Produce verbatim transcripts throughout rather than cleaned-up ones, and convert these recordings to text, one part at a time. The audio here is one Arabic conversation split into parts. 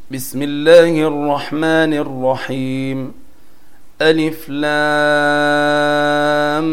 بسم الله الرحمن الرحيم. ألف لام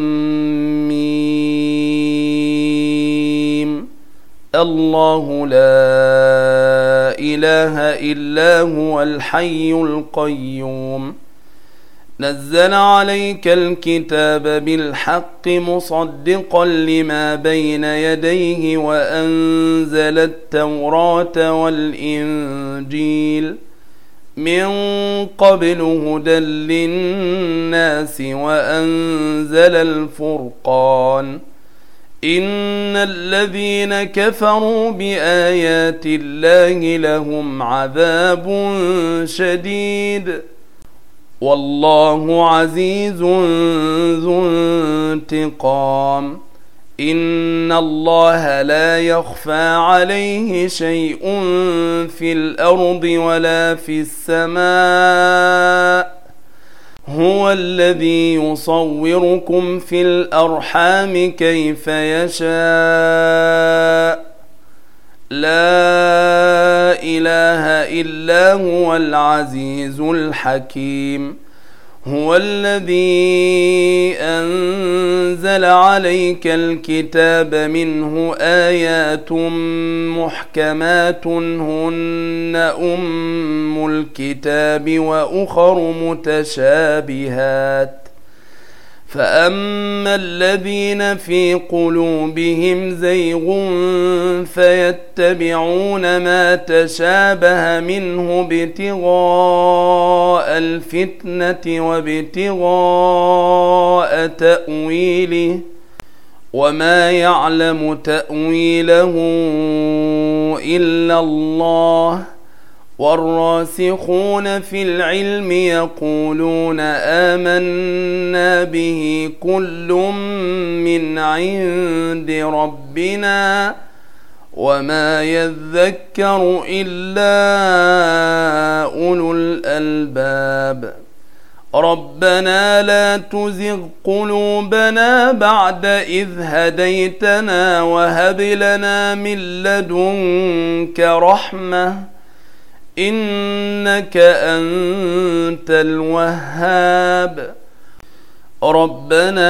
ميم. الله لا إله إلا هو الحي القيوم. نزل عليك الكتاب بالحق مصدقا لما بين يديه وأنزل التوراة والإنجيل من قبل هدى للناس وأنزل الفرقان. إن الذين كفروا بآيات الله لهم عذاب شديد والله عزيز ذو انتقام. إن الله لا يخفى عليه شيء في الأرض ولا في السماء. هو الذي يصوركم في الأرحام كيف يشاء. لا إله إلا هو العزيز الحكيم. هو الذي أنزل عليك الكتاب منه آيات محكمات هن أم الكتاب وأخر متشابهات. فأما الذين في قلوبهم زيغ فيتبعون ما تشابه منه ابتغاء الفتنة وابتغاء تأويله وما يعلم تأويله إلا الله. والراسخون في العلم يقولون آمنا به كل من عند ربنا وما يذكر إلا أولو الألباب. ربنا لا تزغ قلوبنا بعد إذ هديتنا وهب لنا من لدنك رحمة إنك أنت الوهاب. ربنا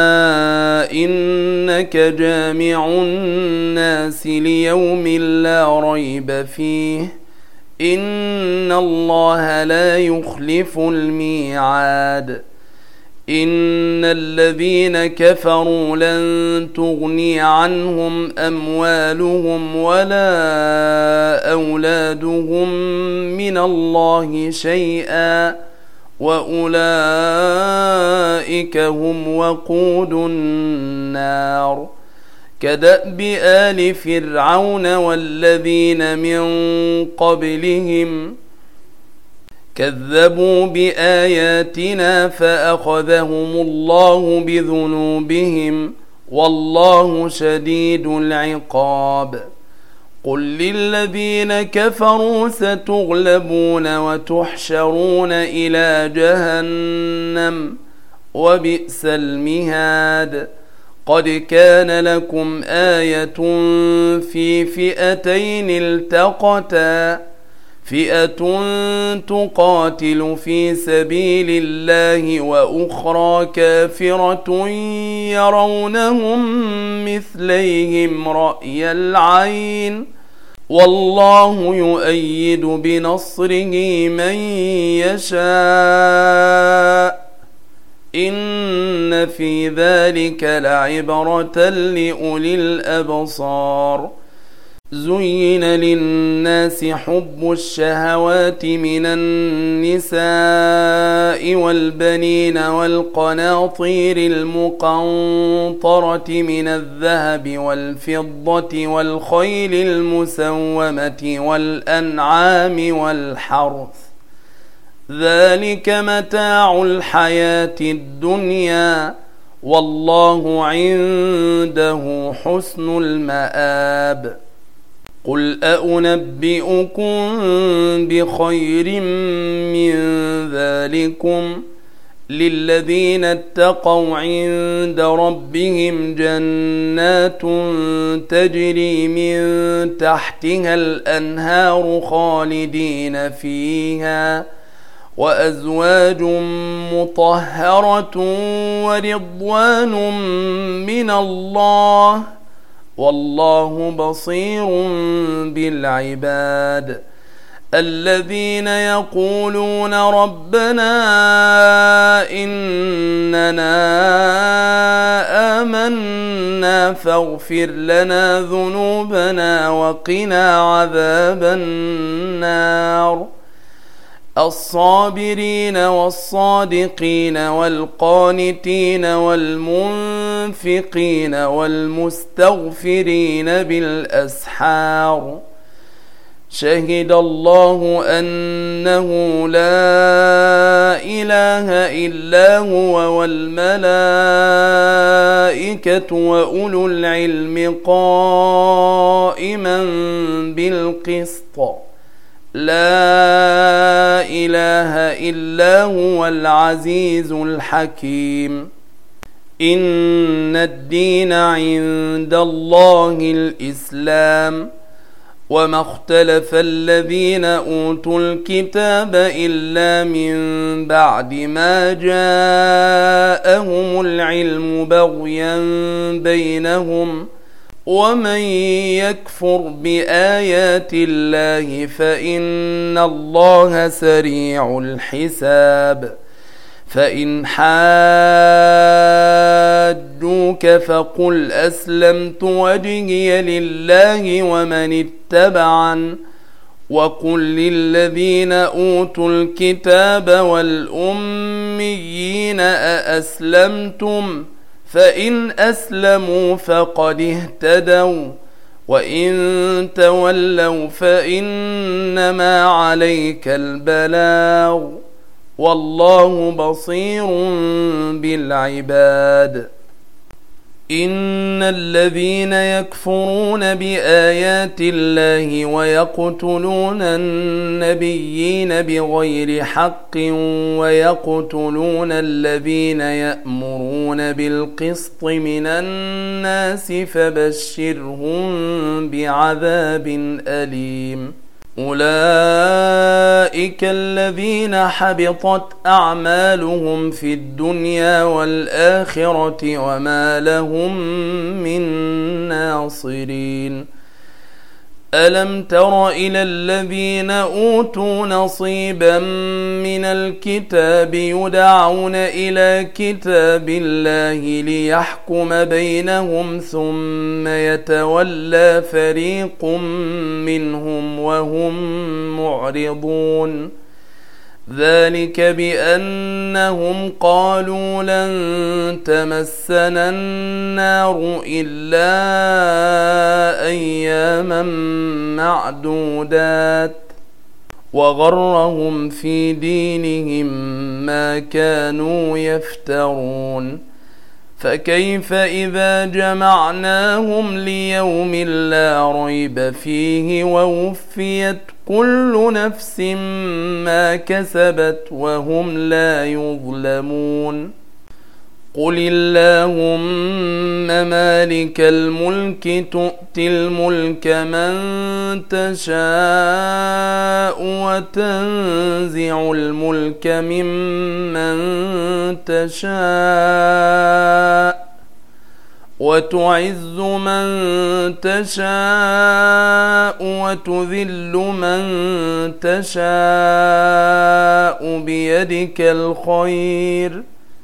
إنك جامع الناس ليوم لا ريب فيه إن الله لا يخلف الميعاد. إن الذين كفروا لن تغني عنهم أموالهم ولا أولادهم من الله شيئا وأولئك هم وقود النار. كدأب آل فرعون والذين من قبلهم كذبوا بآياتنا فأخذهم الله بذنوبهم والله شديد العقاب. قل للذين كفروا ستغلبون وتحشرون إلى جهنم وبئس المهاد. قد كان لكم آية في فئتين التقتا فئة تقاتل في سبيل الله وأخرى كافرة يرونهم مثليهم رأي العين والله يؤيد بنصره من يشاء. إن في ذلك لعبرة لأولي الأبصار. زين للناس حب الشهوات من النساء والبنين والقناطير المقنطرة من الذهب والفضة والخيل المسومة والأنعام والحرث ذلك متاع الحياة الدنيا والله عنده حسن المآب. قل أأنبئكم بخير من ذلكم للذين اتقوا عند ربهم جنات تجري من تحتها الأنهار خالدين فيها وأزواج مطهرة ورضوان من الله والله بصير بالعباد. الذين يقولون ربنا إننا آمنا فاغفر لنا ذنوبنا وقنا عذاب النار. الصابرين والصادقين والقانتين والمنفقين والمستغفرين بالأسحار. شهد الله أنه لا إله إلا هو والملائكة وأولو العلم قائما بالقسط لا إله إلا هو العزيز الحكيم. إن الدين عند الله الإسلام وما اختلف الذين أوتوا الكتاب إلا من بعد ما جاءهم العلم بغيا بينهم ومن يكفر بآيات الله فإن الله سريع الحساب. فإن حاجوك فقل أسلمت وجهي لله ومن اتبعن وقل للذين أوتوا الكتاب والأميين أأسلمتم فإن أسلموا فقد اهتدوا وإن تولوا فإنما عليك البلاغ والله بصير بالعباد. إن الذين يكفرون بآيات الله ويقتلون النبيين بغير حق ويقتلون الذين يأمرون بالقسط من الناس فبشرهم بعذاب أليم. أولئك الذين حبطت أعمالهم في الدنيا والآخرة وما لهم من ناصرين. ألم تر إلى الذين أوتوا نصيبا من الكتاب يدعون إلى كتاب الله ليحكم بينهم ثم يتولى فريق منهم وهم معرضون. ذلك بأنهم قالوا لن تمسنا النار إلا أياما معدودات وغرهم في دينهم ما كانوا يفترون. فكيف إذا جمعناهم ليوم لا ريب فيه ووفيت كل نفس ما كسبت وهم لا يظلمون. قل اللهم مالك الملك تؤتي الملك من تشاء وتنزع الملك ممن تشاء وتعز من تشاء وتذل من تشاء بيدك الخير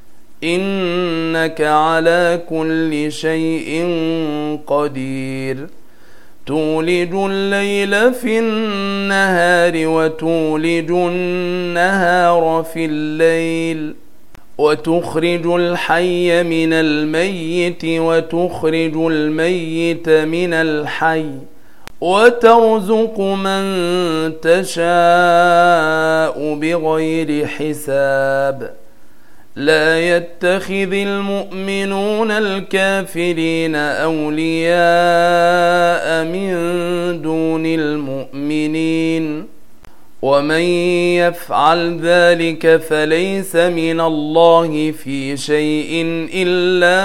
إنك على كل شيء قدير. تولج الليل في النهار وتولج النهار في الليل وتخرج الحي من الميت وتخرج الميت من الحي وترزق من تشاء بغير حساب. لا يتخذ المؤمنون الكافرين أولياء من دون المؤمنين ومن يفعل ذلك فليس من الله في شيء إلا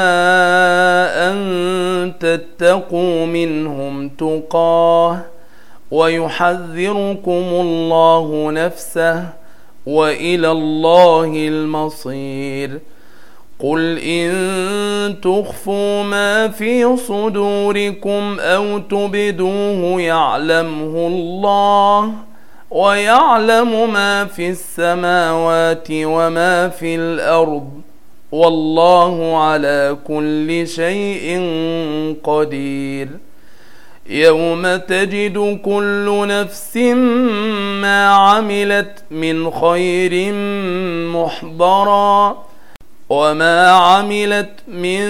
أن تتقوا منهم تقاه ويحذركم الله نفسه وإلى الله المصير. قل إن تخفوا ما في صدوركم أو تبدوه يعلمه الله ويعلم ما في السماوات وما في الأرض والله على كل شيء قدير. يوم تجد كل نفس ما عملت من خير محضرا وما عملت من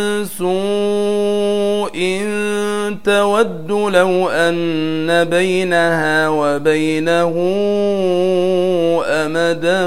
سوء تود لو أن بينها وبينه أمدا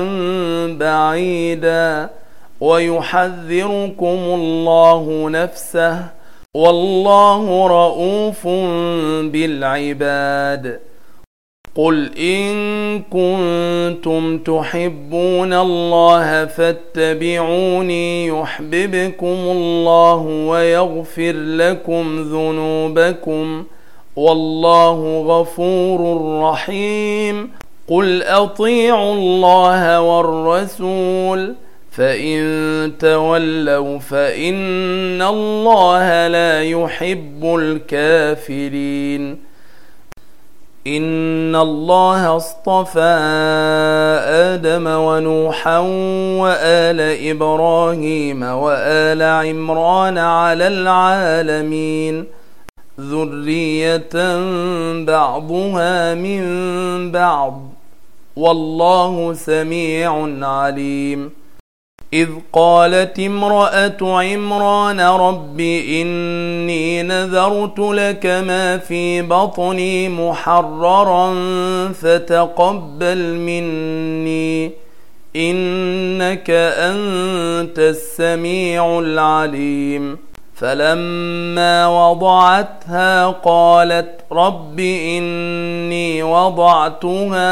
بعيدا ويحذركم الله نفسه والله رؤوف بالعباد. قل إن كنتم تحبون الله فاتبعوني يحببكم الله ويغفر لكم ذنوبكم والله غفور رحيم. قل أطيعوا الله والرسول فإن تولوا فإن الله لا يحب الكافرين. إن الله اصطفى آدم ونوحا وآل إبراهيم وآل عمران على العالمين ذرية بعضها من بعض والله سميع عليم. إذ قالت امرأة عمران رب إني نذرت لك ما في بطني محررا فتقبل مني إنك أنت السميع العليم. فلما وضعتها قالت رب إني وضعتها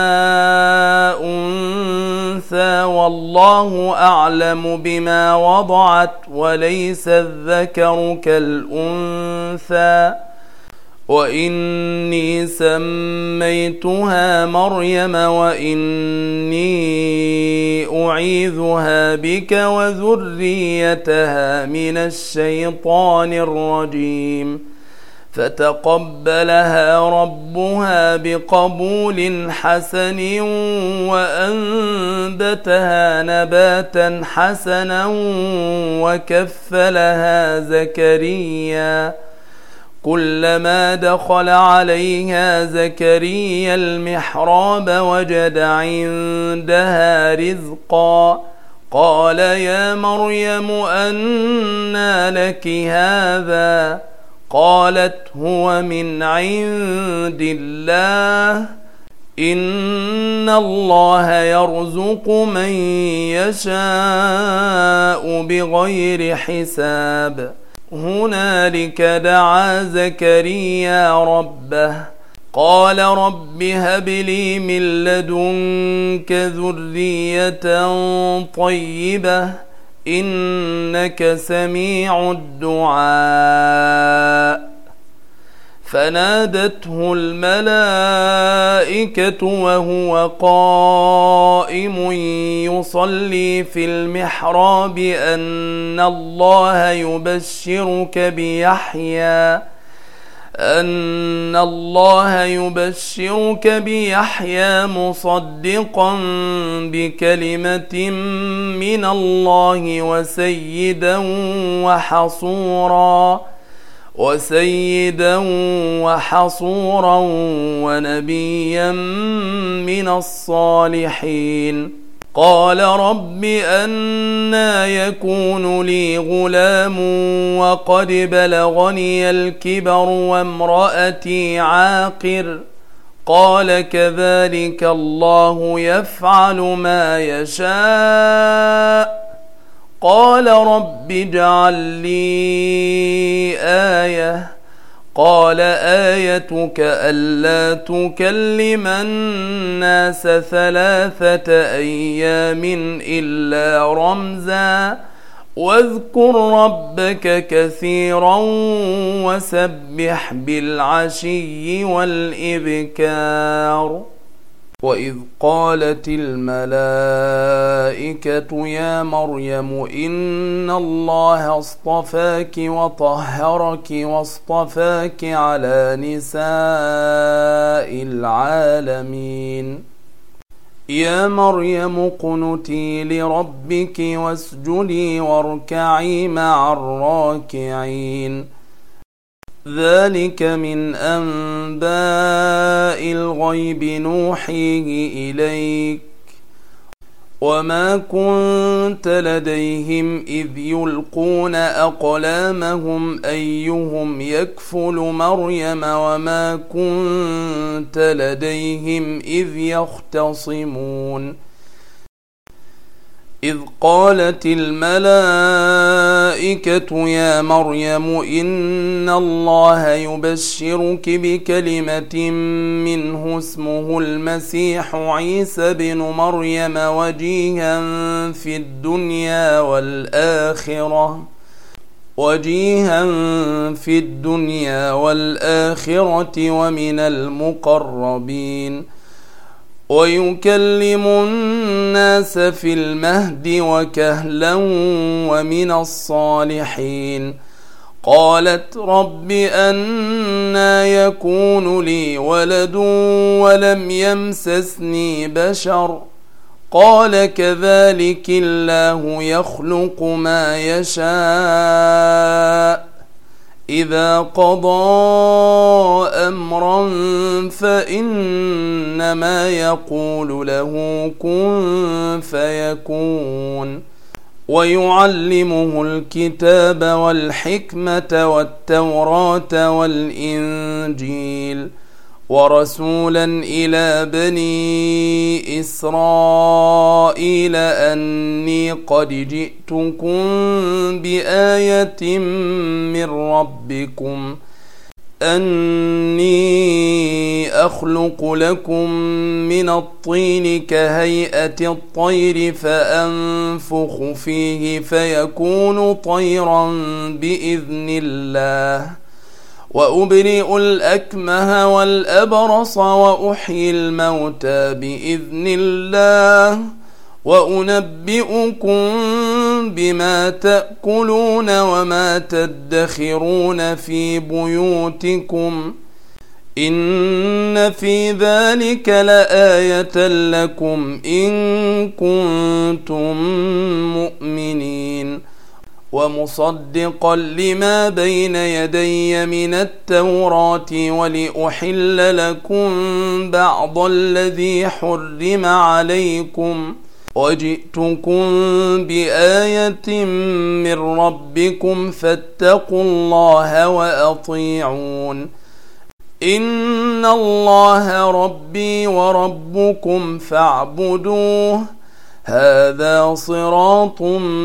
أنثى والله أعلم بما وضعت وليس الذكر كالأنثى وإني سميتها مريم وإني أعيذها بك وذريتها من الشيطان الرجيم. فتقبلها ربها بقبول حسن وأنبتها نباتا حسنا وكفلها زكريا كلما دخل عليها زكريا المحراب وجد عندها رزقا قال يا مريم أنى لك هذا قالت هو من عند الله إن الله يرزق من يشاء بغير حساب. هنالك دعا زكريا ربه قال رب هب لي من لدنك ذرية طيبة إنك سميع الدعاء. فنادته الملائكة وهو قائم يصلي في المحراب أن الله يبشرك بيحيى أن الله يبشرك بيحيى مصدقا بكلمة من الله وسيدا وحصورا وسيدا وحصورا ونبيا من الصالحين. قال رب أنى يكون لي غلام وقد بلغني الكبر وامرأتي عاقر قال كذلك الله يفعل ما يشاء. قال رب اجعل لي آية قال آيتك ألا تكلم الناس ثلاثة أيام إلا رمزا واذكر ربك كثيرا وسبح بالعشي والإبكار. وإذ قالت الملائكة يا مريم إن الله اصطفاك وطهرك واصطفاك على نساء العالمين. يا مريم اقنتي لربك واسجدي واركعي مع الراكعين. ذلك من أنباء الغيب نوحيه إليك وما كنت لديهم إذ يلقون أقلامهم أيهم يكفل مريم وما كنت لديهم إذ يختصمون. إذ قالت الملائكة يا مريم إن الله يبشرك بكلمة منه اسمه المسيح عيسى بن مريم وجيها في الدنيا والآخرة وجيها في الدنيا والآخرة ومن المقربين ويكلم الناس في المهد وكهلا ومن الصالحين. قالت رب أنى يكون لي ولد ولم يمسسني بشر قال كذلك الله يخلق ما يشاء إذا قضى أمرا فإنما يقول له كن فيكون. ويعلمه الكتاب والحكمة والتوراة والإنجيل ورسولا إلى بني إسرائيل أني قد جئتكم بآية من ربكم أني أخلق لكم من الطين كهيئة الطير فأنفخ فيه فيكون طيرا بإذن الله وأبرئ الأكمه والأبرص وأحيي الموتى بإذن الله وأنبئكم بما تأكلون وما تدخرون في بيوتكم إن في ذلك لآية لكم إن كنتم مؤمنين. ومصدقا لما بين يدي من التوراة ولأحل لكم بعض الذي حرم عليكم وجئتكم بآية من ربكم فاتقوا الله وأطيعون. إن الله ربي وربكم فاعبدوه هذا صراط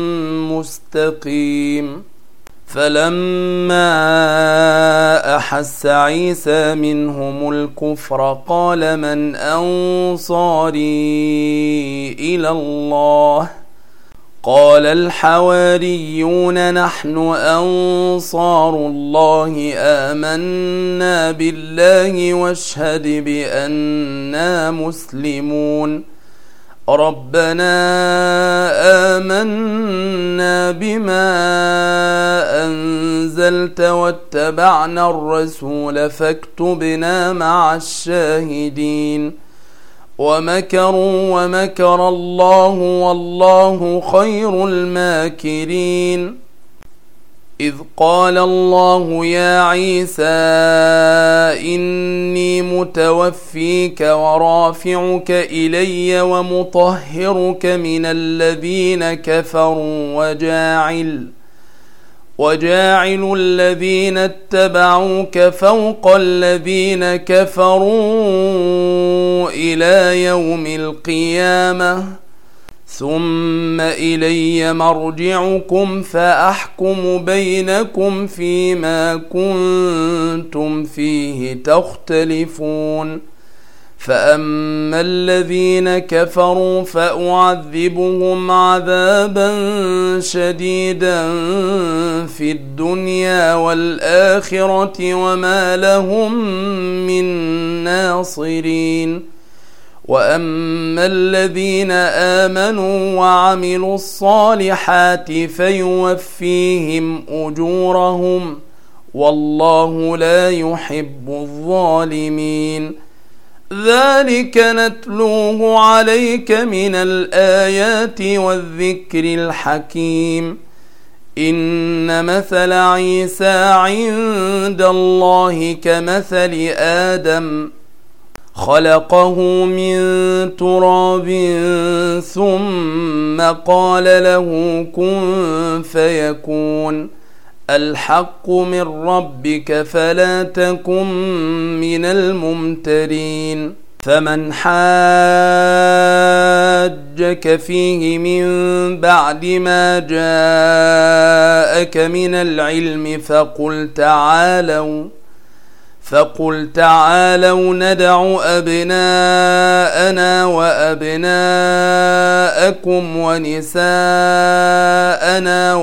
مستقيم. فلما أحس عيسى منهم الكفر قال من أنصاري إلى الله قال الحواريون نحن أنصار الله آمنا بالله واشهد بأننا مسلمون. ربنا آمنا بما أنزلت واتبعنا الرسول فاكتبنا مع الشاهدين. ومكروا ومكر الله والله خير الماكرين. إذ قال الله يا عيسى إني متوفيك ورافعك إلي ومطهرك من الذين كفروا وجاعل وجاعل الذين اتبعوك فوق الذين كفروا إلى يوم القيامة ثم إلي مرجعكم فأحكم بينكم فيما كنتم فيه تختلفون. فأما الذين كفروا فأعذبهم عذابا شديدا في الدنيا والآخرة وما لهم من ناصرين. وأما الذين آمنوا وعملوا الصالحات فيوفيهم أجورهم والله لا يحب الظالمين. ذلك نتلوه عليك من الآيات والذكر الحكيم. إن مثل عيسى عند الله كمثل آدم خلقه من تراب ثم قال له كن فيكون. الحق من ربك فلا تكن من الممترين. فمن حاجك فيه من بعد ما جاءك من العلم فقل تعالوا فقل تعالوا ندع أبناءنا وأبناءكم ونساءنا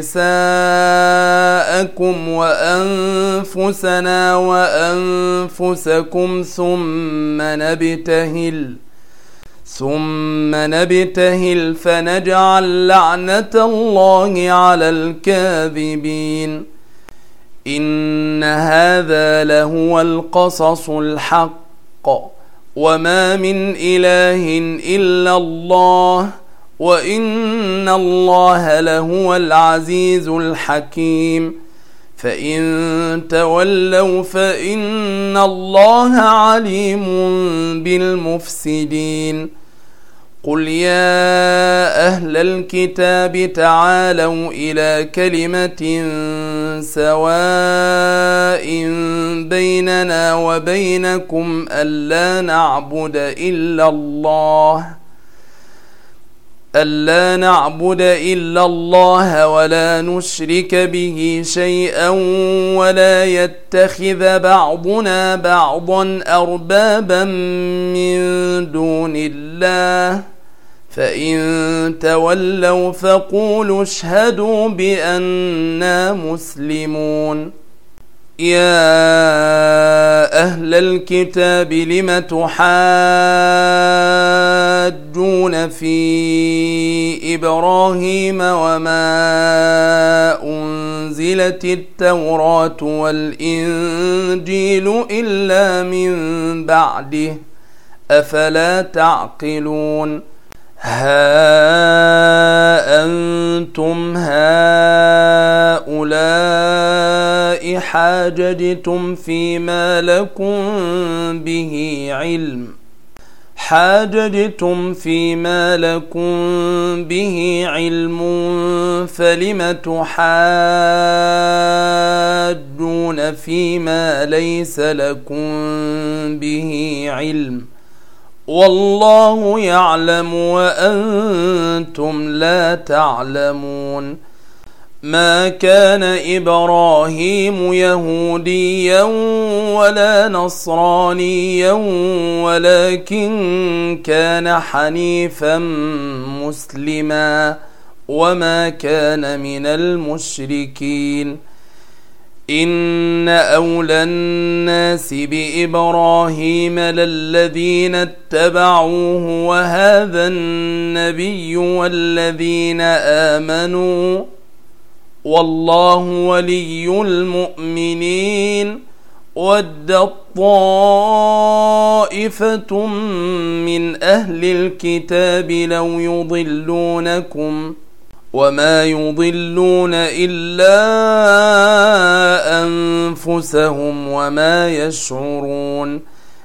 ونساءكم وأنفسنا وأنفسكم ثم نبتهل ثم نبتهل فنجعل لعنة الله على الكاذبين. إن هذا لهو القصص الحق وما من إله إلا الله وإن الله لهو العزيز الحكيم. فإن تولوا فإن الله عليم بالمفسدين. قل يا أهل الكتاب تعالوا إلى كلمة سواء بيننا وبينكم ألا نعبد إلا الله ألا نعبد إلا الله ولا نشرك به شيئا ولا يتخذ بعضنا بعضا أربابا من دون الله. فإن تولوا فقولوا اشهدوا بأننا مسلمون. يا أهل الكتاب لم تحاجون في إبراهيم وما أنزلت التوراة والإنجيل إلا من بعده أفلا تعقلون. ها أنتم هؤلاء حاججتم فيما لكم به علم حاججتم فيما لكم به علم فلم تحاجون فيما ليس لكم به علم والله يعلم وأنتم لا تعلمون. ما كان إبراهيم يهوديا ولا نصرانيا ولكن كان حنيفا مسلما وما كان من المشركين. إن أولى الناس بإبراهيم للذين اتبعوه وهذا النبي والذين آمنوا والله ولي المؤمنين. ودت طائفة من أهل الكتاب لو يضلونكم وما يضلون إلا أنفسهم وما يشعرون.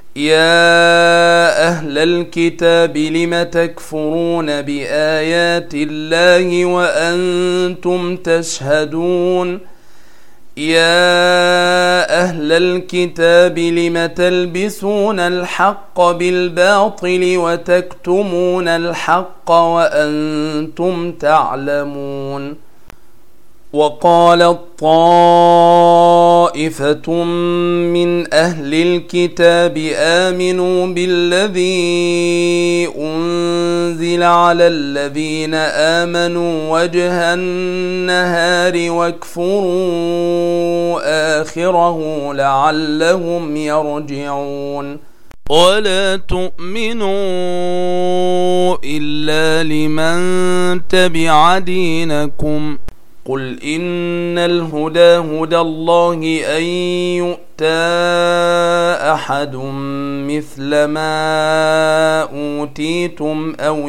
يا أهل الكتاب لم تكفرون بآيات الله وأنتم تشهدون. يا أهل الكتاب لم تلبسون الحق بالباطل وتكتمون الحق وأنتم تعلمون. وقالت طائفة من أهل الكتاب آمنوا بالذي أنزل على الذين آمنوا وجه النهار واكفروا آخره لعلهم يرجعون. ولا تؤمنوا إلا لمن تبع دينكم قل إن الهدى هدى الله أن يؤتى أحد مثل ما أوتيتم أو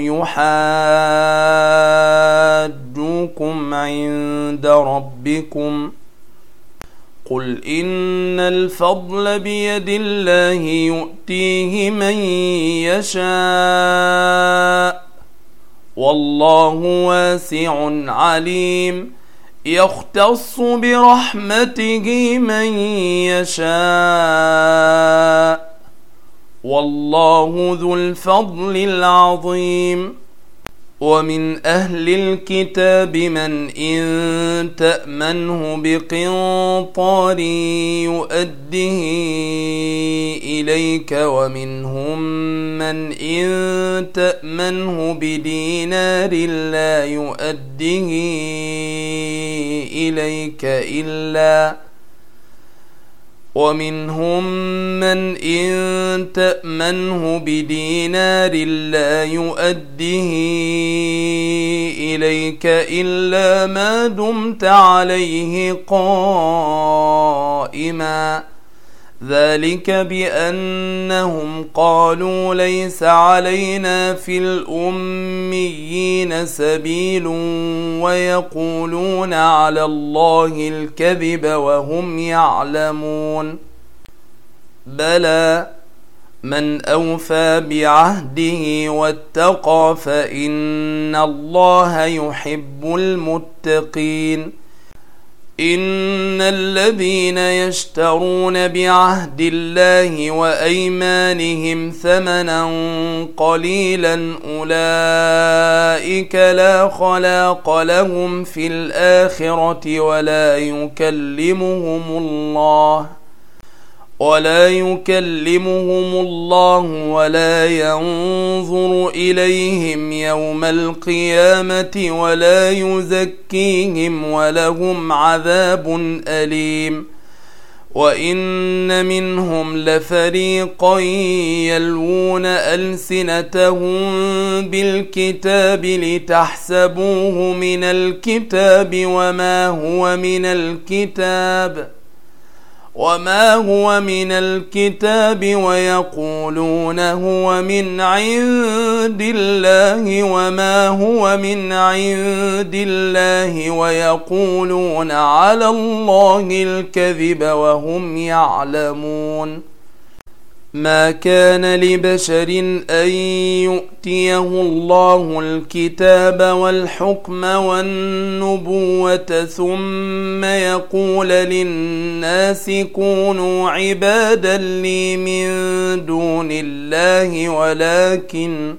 يحاجوكم عند ربكم قل إن الفضل بيد الله يؤتيه من يشاء والله واسع عليم. يختص برحمته من يشاء والله ذو الفضل العظيم. ومن أهل الكتاب من إن تأمنه بقنطار يؤده إليك ومنهم من إن تأمنه بدينار لا يؤده إليك إلا ومنهم من إن تأمنه بدينار لا يؤده إليك إلا ما دمت عليه قائما ذلك بأنهم قالوا ليس علينا في الأميين سبيل ويقولون على الله الكذب وهم يعلمون. بلى من أوفى بعهده واتقى فإن الله يحب المتقين. إن الذين يشترون بعهد الله وأيمانهم ثمنا قليلا أولئك لا خلاق لهم في الآخرة ولا يكلمهم الله ولا يكلمهم الله ولا ينظر إليهم يوم القيامة ولا يزكيهم ولهم عذاب أليم. وإن منهم لفريقا يلوون ألسنتهم بالكتاب لتحسبوه من الكتاب وما هو من الكتاب وما هو من الكتاب ويقولون هو من عند الله وما هو من عند الله ويقولون على الله الكذب وهم يعلمون. ما كان لبشر أن يؤتيه الله الكتاب والحكم والنبوة ثم يقول للناس كونوا عبادا لي من دون الله ولكن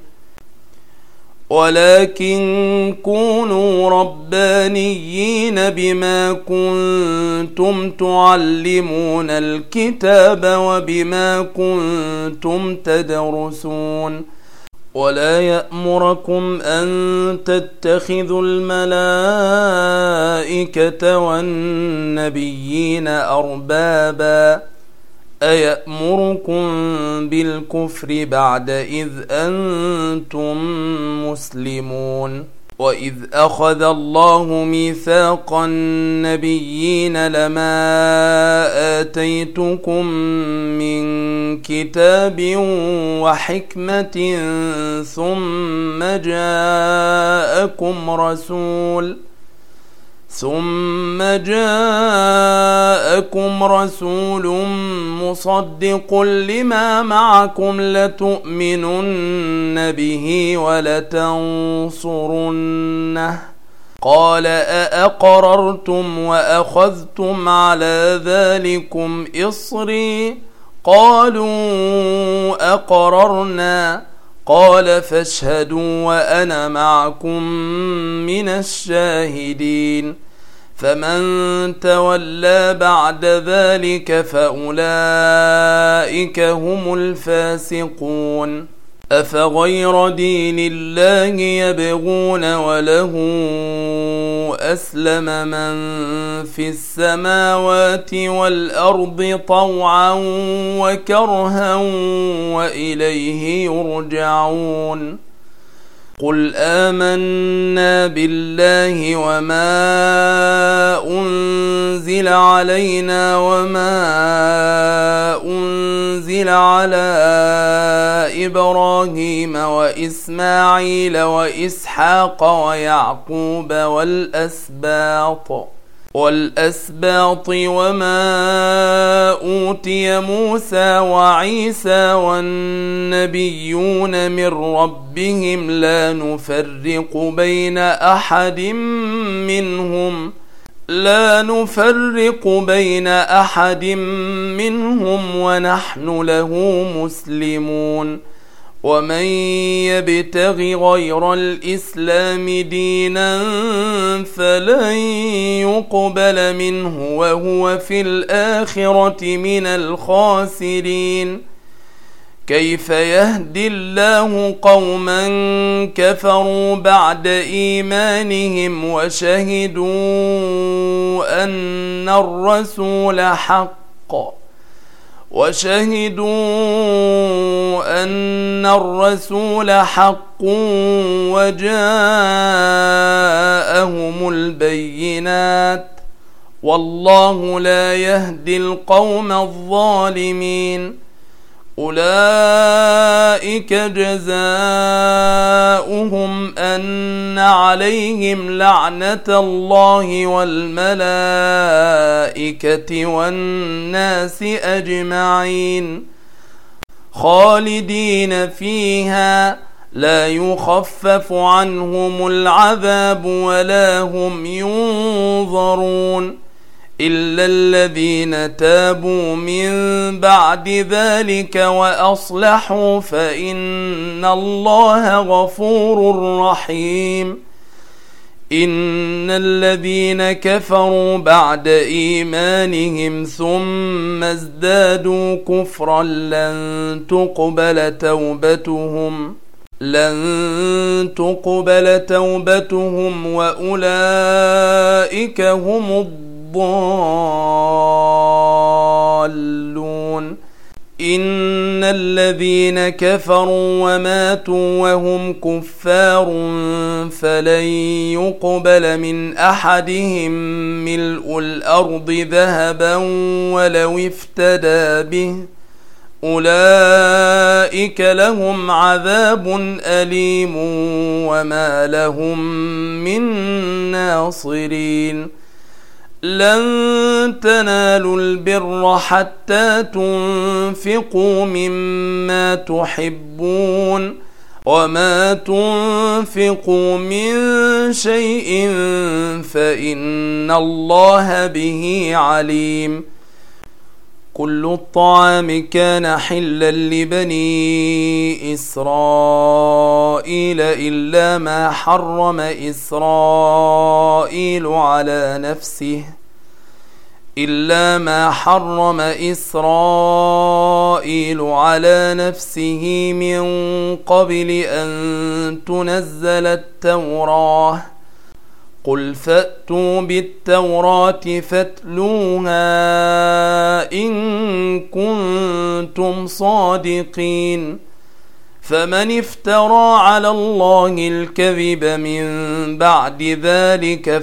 ولكن كونوا ربانيين بما كنتم تعلمون الكتاب وبما كنتم تدرسون. ولا يأمركم أن تتخذوا الملائكة والنبيين أربابا أيأمركم بالكفر بعد إذ أنتم مسلمون. وإذ أخذ الله ميثاق النبيين لما آتيتكم من كتاب وحكمة ثم جاءكم رسول ثم جاءكم رسول مصدق لما معكم لتؤمنن به ولتنصرنه قال أأقررتم وأخذتم على ذلكم إصري قالوا أقررنا قال فاشهدوا وأنا معكم من الشاهدين فمن تولى بعد ذلك فأولئك هم الفاسقون أفغير دين الله يبغون وله أسلم من في السماوات والأرض طوعا وكرها وإليه يرجعون قل آمنا بالله وما أنزل علينا وما أنزل على إبراهيم وإسماعيل وإسحاق ويعقوب والأسباط والأسباط وما أوتي موسى وعيسى والنبيون من ربهم لا نفرق بين أحد منهم لا نفرق بين أحد منهم ونحن له مسلمون ومن يبتغ غير الإسلام دينا فلن يقبل منه وهو في الآخرة من الخاسرين كيف يهدي الله قوما كفروا بعد إيمانهم وشهدوا أن الرسول حق وشهدوا أن الرسول حق وجاءهم البينات والله لا يهدي القوم الظالمين أولئك جزاؤهم أن عليهم لعنة الله والملائكة والناس أجمعين خالدين فيها لا يخفف عنهم العذاب ولا هم ينظرون إلا الذين تابوا من بعد ذلك وأصلحوا فإن الله غفور رحيم إن الذين كفروا بعد إيمانهم ثم ازدادوا كفرا لن تقبل توبتهم لن تقبل توبتهم وأولئك هم الضالون الضالون إن الذين كفروا وماتوا وهم كفار فلن يقبل من أحدهم ملء الأرض ذهبا ولو افتدى به أولئك لهم عذاب أليم وما لهم من ناصرين لن تنالوا البر حتى تنفقوا مما تحبون وما تنفقوا من شيء فإن الله به عليم كل الطعام كان حلا لبني إسرائيل إلا ما حرم إسرائيل على نفسه إلا ما حرم إسرائيل على نفسه من قبل أن تنزل التوراة قل فأتوا بالتوراة فاتلوها إن كنتم صادقين فمن افترى على الله الكذب من بعد ذلك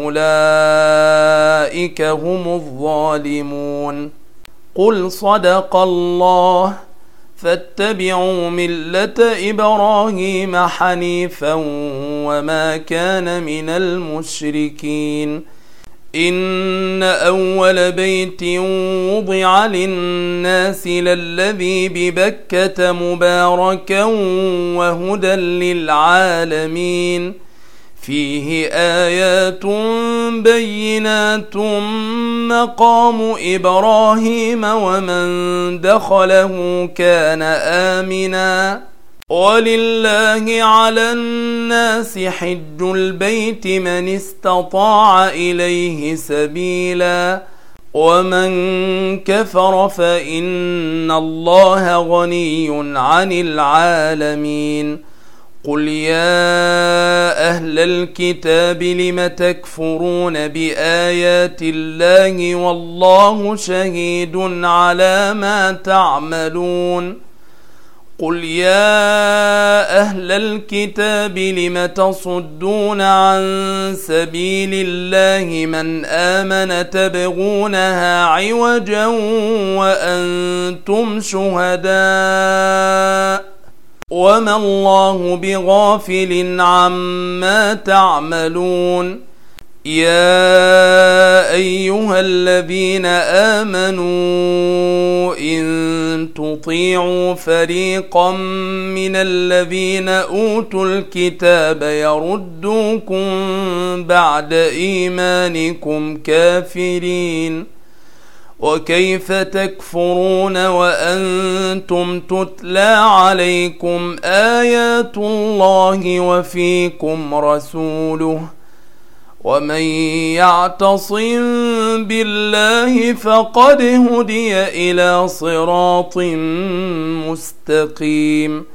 فأولئك هم الظالمون قل صدق الله فاتبعوا ملة إبراهيم حنيفا وما كان من المشركين إن أول بيت وضع للناس للذي ببكة مباركا وهدى للعالمين فيه آيات بينات مقام إبراهيم ومن دخله كان آمنا ولله على الناس حج البيت من استطاع إليه سبيلا ومن كفر فإن الله غني عن العالمين قل يا أهل الكتاب لم تكفرون بآيات الله والله شهيد على ما تعملون قل يا أهل الكتاب لم تصدون عن سبيل الله من آمن تبغونها عوجا وأنتم شهداء وما الله بغافل عما تعملون يا أيها الذين آمنوا إن تطيعوا فريقا من الذين أوتوا الكتاب يردوكم بعد إيمانكم كافرين وكيف تكفرون وأنتم تتلى عليكم آيات الله وفيكم رسوله ومن يعتصم بالله فقد هدي إلى صراط مستقيم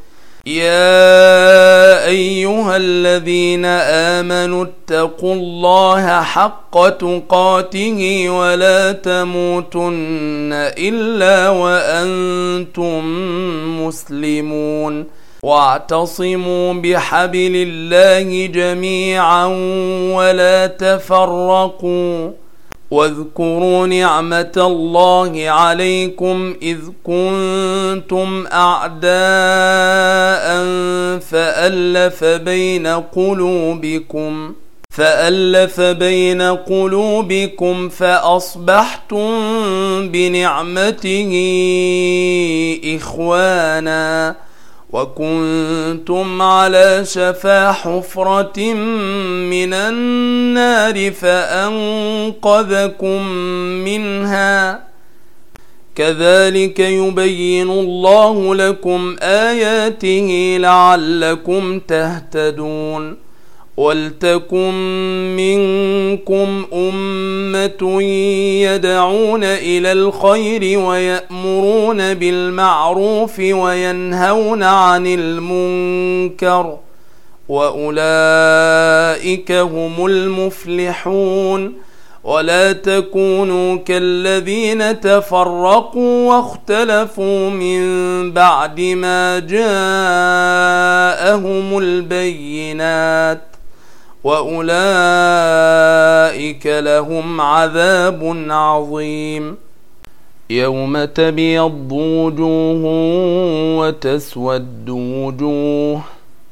يا أيها الذين آمنوا اتقوا الله حق تقاته ولا تموتن إلا وأنتم مسلمون واعتصموا بحبل الله جميعا ولا تفرقوا واذكروا نعمة الله عليكم إذ كنتم أعداء فألف بين قلوبكم فألف بين قلوبكم فأصبحتم بنعمته إخوانا وكنتم على شفا حفرة من النار فأنقذكم منها كذلك يبين الله لكم آياته لعلكم تهتدون ولتكن منكم أمة يدعون إلى الخير ويأمرون بالمعروف وينهون عن المنكر وأولئك هم المفلحون ولا تكونوا كالذين تفرقوا واختلفوا من بعد ما جاءهم البينات وأولئك لهم عذاب عظيم يوم تبيض وجوه وتسود وجوه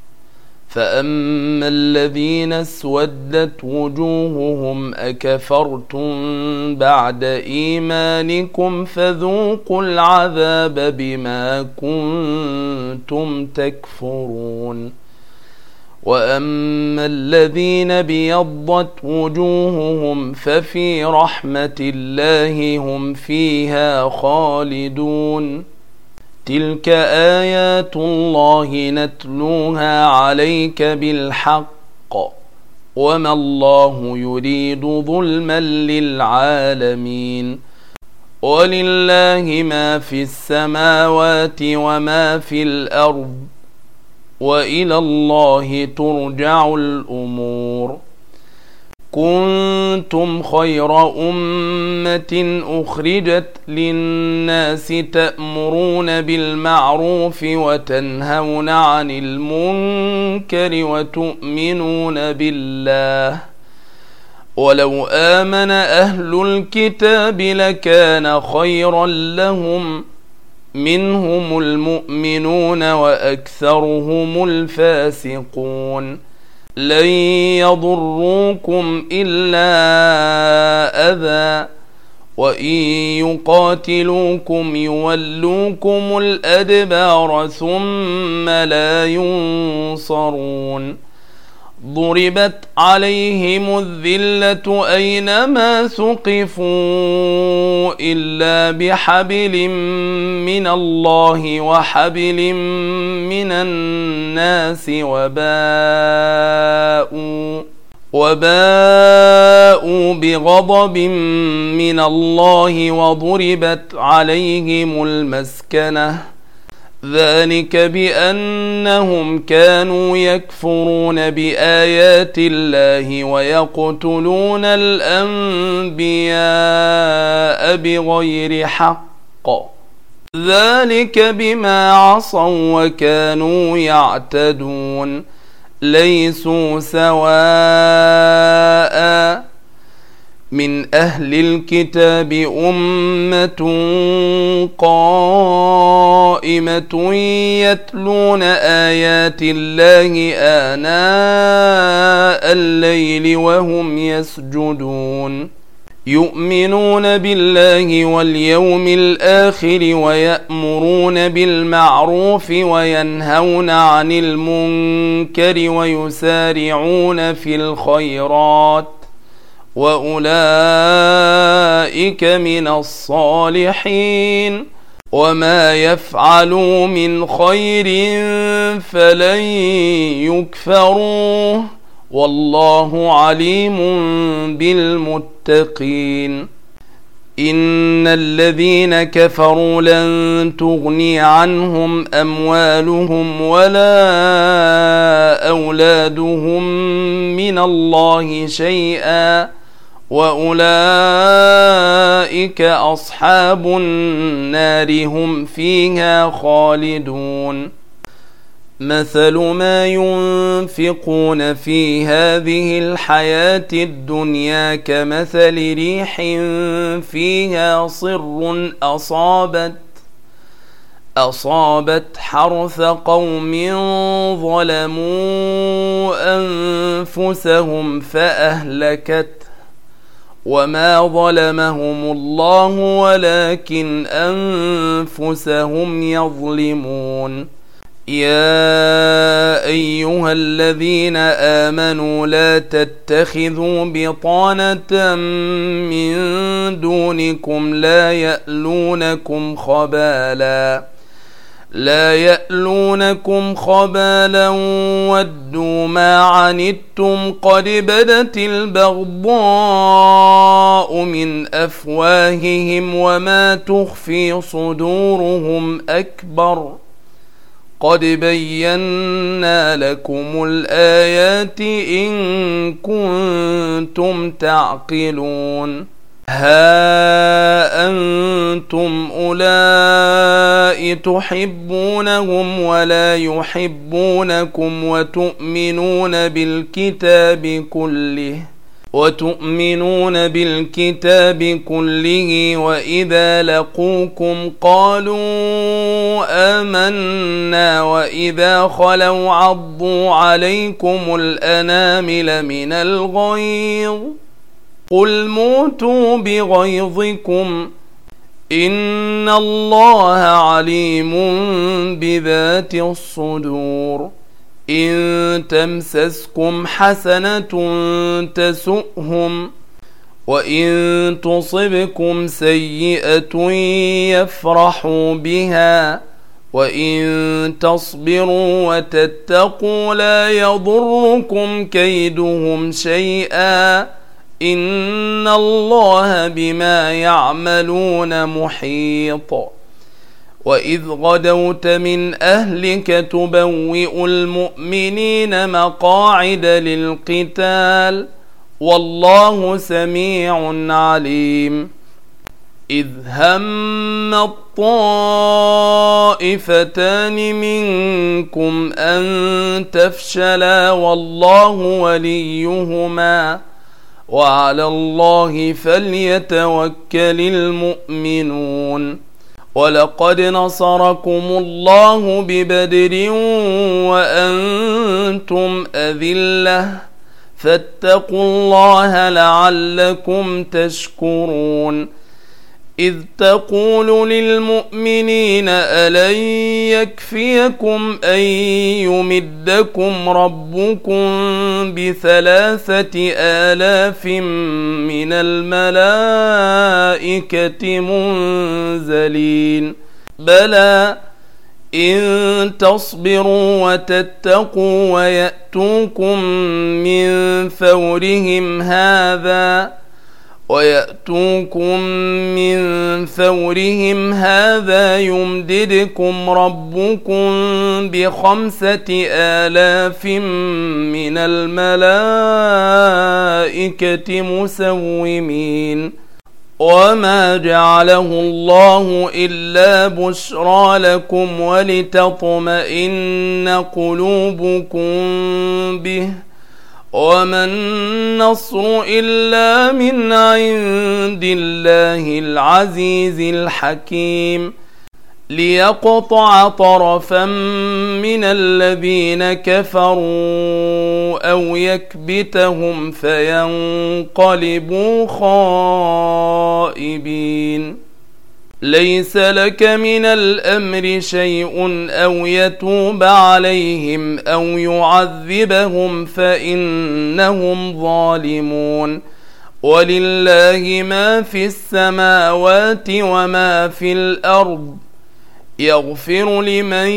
فأما الذين اسودت وجوههم أكفرتم بعد إيمانكم فذوقوا العذاب بما كنتم تكفرون وأما الذين بيضت وجوههم ففي رحمة الله هم فيها خالدون تلك آيات الله نتلوها عليك بالحق وما الله يريد ظلما للعالمين ولله ما في السماوات وما في الأرض وإلى الله ترجع الأمور كنتم خير أمة أخرجت للناس تأمرون بالمعروف وتنهون عن المنكر وتؤمنون بالله ولو آمن أهل الكتاب لكان خيرا لهم منهم المؤمنون وأكثرهم الفاسقون لن يضروكم إلا أذى وإن يقاتلوكم يولوكم الأدبار ثم لا ينصرون ضربت عليهم الذلة أينما ثقفوا إلا بحبل من الله وحبل من الناس وباءوا وباءوا بغضب من الله وضربت عليهم المسكنة ذلك بأنهم كانوا يكفرون بآيات الله ويقتلون الأنبياء بغير حق ذلك بما عصوا وكانوا يعتدون ليسوا سواء من أهل الكتاب أمة قائمة يتلون آيات الله آناء الليل وهم يسجدون يؤمنون بالله واليوم الآخر ويأمرون بالمعروف وينهون عن المنكر ويسارعون في الخيرات وأولئك من الصالحين وما يفعلوا من خير فلن يكفروه والله عليم بالمتقين إن الذين كفروا لن تغني عنهم أموالهم ولا أولادهم من الله شيئا وأولئك أصحاب النار هم فيها خالدون مثل ما ينفقون في هذه الحياة الدنيا كمثل ريح فيها صر أصابت أصابت حرث قوم ظلموا أنفسهم فأهلكت وما ظلمهم الله ولكن أنفسهم يظلمون يا أيها الذين آمنوا لا تتخذوا بطانة من دونكم لا يألونكم خبالا لا يألونكم خبالا ودوا ما عنتم قد بدت البغضاء من أفواههم وما تخفي صدورهم أكبر قد بينا لكم الآيات إن كنتم تعقلون ها أنتم أولئك تحبونهم ولا يحبونكم وتؤمنون بالكتاب كله وتؤمنون بالكتاب كله وإذا لقوكم قالوا آمنا وإذا خلوا عضوا عليكم الأنامل من الغيظ قل موتوا بغيظكم إن الله عليم بذات الصدور إن تمسسكم حسنة تسؤهم وإن تصبكم سيئة يفرحوا بها وإن تصبروا وتتقوا لا يضركم كيدهم شيئا إن الله بما يعملون محيط وإذ غدوت من أهلك تبوئ المؤمنين مقاعد للقتال والله سميع عليم إذ هم الطائفتان منكم أن تفشلا والله وليهما وعلى الله فليتوكل المؤمنون ولقد نصركم الله ببدر وأنتم أذلة فاتقوا الله لعلكم تشكرون إذ تقول للمؤمنين ألن يكفيكم أن يمدكم ربكم بثلاثة آلاف من الملائكة منزلين بلى إن تصبروا وتتقوا ويأتوكم من فورهم هذا ويأتوكم من فورهم هذا يمددكم ربكم بخمسة آلاف من الملائكة مسومين وما جعله الله إلا بشرى لكم ولتطمئن قلوبكم به وما النصر إلا من عند الله العزيز الحكيم ليقطع طرفا من الذين كفروا أو يكبتهم فينقلبوا خائبين ليس لك من الأمر شيء أو يتوب عليهم أو يعذبهم فإنهم ظالمون ولله ما في السماوات وما في الأرض يغفر لمن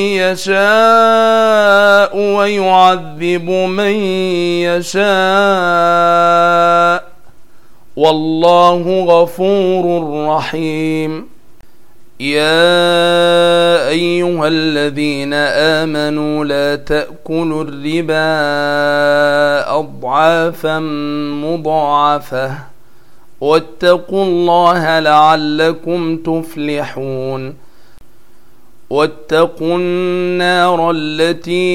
يشاء ويعذب من يشاء والله غفور رحيم يا أيها الذين آمنوا لا تأكلوا الربا أضعافا مضاعفة واتقوا الله لعلكم تفلحون واتقوا النار التي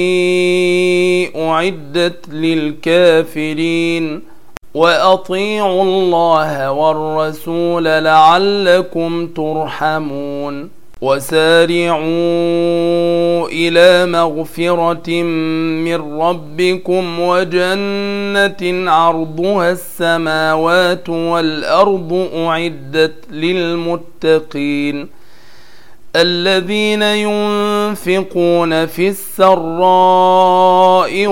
أعدت للكافرين وأطيعوا الله والرسول لعلكم ترحمون وسارعوا إلى مغفرة من ربكم وجنة عرضها السماوات والأرض أعدت للمتقين الذين ينفقون في السراء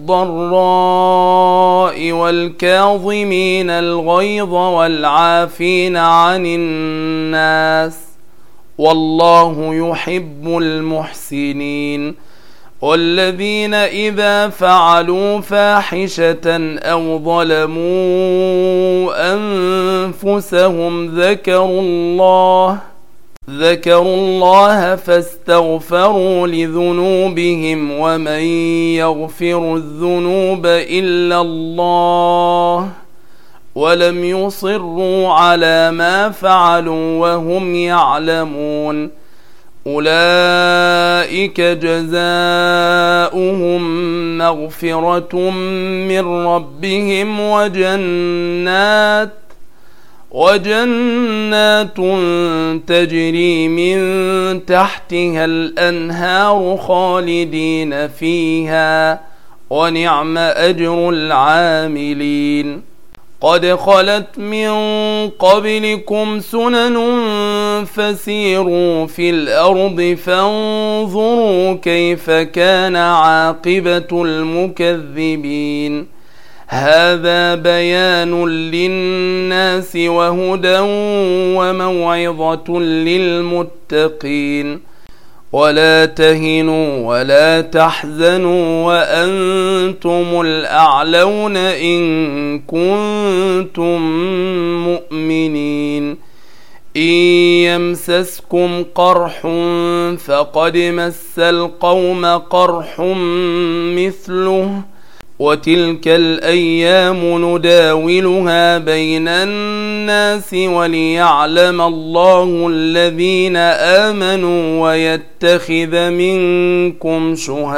والضراء والكاظمين الغيظ والعافين عن الناس والله يحب المحسنين والذين إذا فعلوا فاحشة أو ظلموا أنفسهم ذكروا الله ذكروا الله فاستغفروا لذنوبهم ومن يغفر الذنوب إلا الله ولم يصروا على ما فعلوا وهم يعلمون أولئك جزاؤهم مغفرة من ربهم وجنات وجنات تجري من تحتها الأنهار خالدين فيها ونعم أجر العاملين قد خلت من قبلكم سنن فسيروا في الأرض فانظروا كيف كان عاقبة المكذبين هذا بيان للناس وهدى وموعظة للمتقين ولا تهنوا ولا تحزنوا وأنتم الأعلون إن كنتم مؤمنين إن يمسسكم قرح فقد مس القوم قرح مثله وتلك الأيام نداولها بين الناس وليعلم الله الذين آمنوا ويتخذ منكم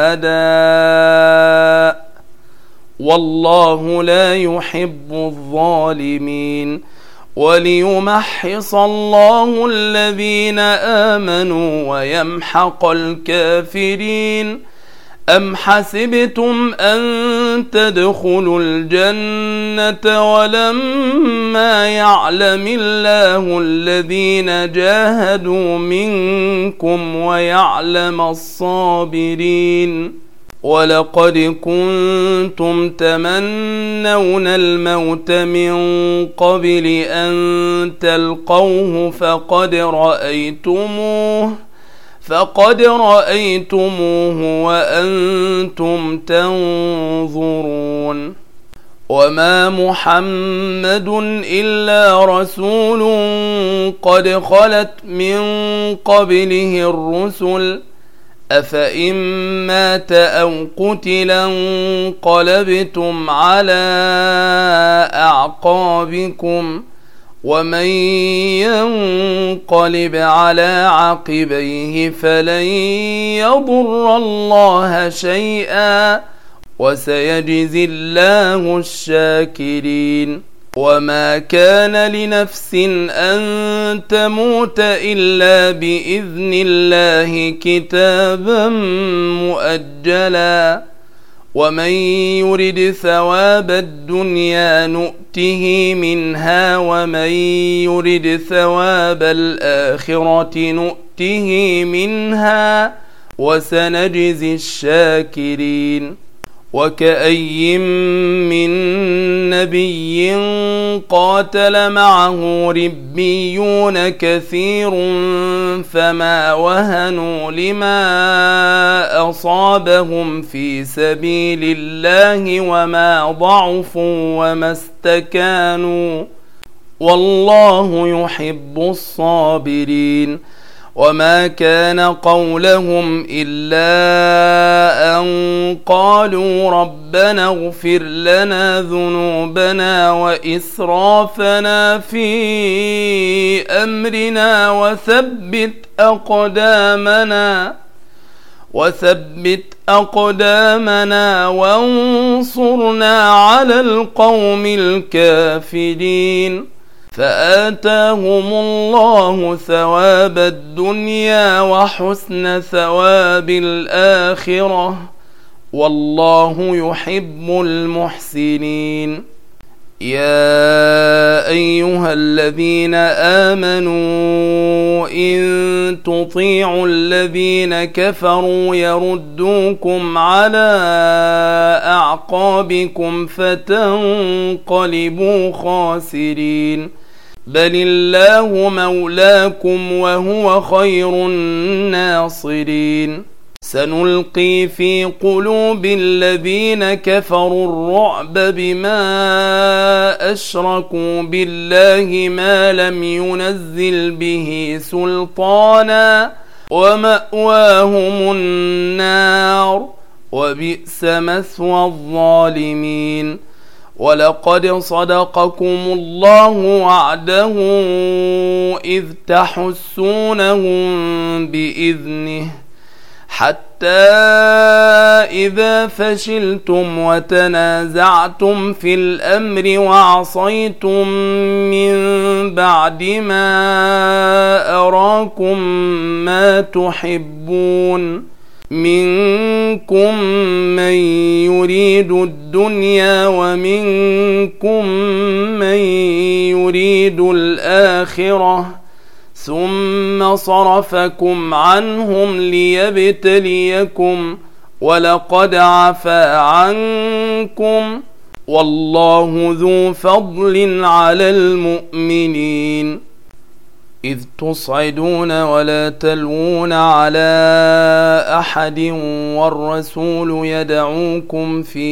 شهداء والله لا يحب الظالمين وليمحص الله الذين آمنوا ويمحق الكافرين أم حسبتم أن تدخلوا الجنة ولما يعلم الله الذين جاهدوا منكم ويعلم الصابرين ولقد كنتم تمنون الموت من قبل أن تلقوه فقد رأيتموه فقد رأيتموه وأنتم تنظرون وما محمد إلا رسول قد خلت من قبله الرسل أفإن مات أو قتلا انقلبتم على أعقابكم ومن ينقلب على عقبيه فلن يضر الله شيئا وسيجزي الله الشاكرين وما كان لنفس أن تموت إلا بإذن الله كتابا مؤجلا ومن يرد ثواب الدنيا نؤته منها ومن يرد ثواب الآخرة نؤته منها وسنجزي الشاكرين وكأي من نبي قاتل معه ربيون كثير فما وهنوا لما أصابهم في سبيل الله وما ضعفوا وما استكانوا والله يحب الصابرين وما كان قولهم إلا أن قالوا ربنا اغفر لنا ذنوبنا وإسرافنا في أمرنا وثبت أقدامنا وثبت أقدامنا وانصرنا على القوم الكافرين فآتاهم الله ثواب الدنيا وحسن ثواب الآخرة والله يحب المحسنين يا أيها الذين آمنوا إن تطيعوا الذين كفروا يردوكم على أعقابكم فتنقلبوا خاسرين بل الله مولاكم وهو خير الناصرين سنلقي في قلوب الذين كفروا الرعب بما أشركوا بالله ما لم ينزل به سلطانا ومأواهم النار وبئس مثوى الظالمين ولقد صدقكم الله وعده إذ تحسونهم بإذنه حتى إذا فشلتم وتنازعتم في الأمر وعصيتم من بعد ما أراكم ما تحبون منكم من يريد الدنيا ومنكم من يريد الآخرة ثم صرفكم عنهم ليبتليكم ولقد عفا عنكم والله ذو فضل على المؤمنين إذ تصعدون ولا تلوون على أحد والرسول يدعوكم في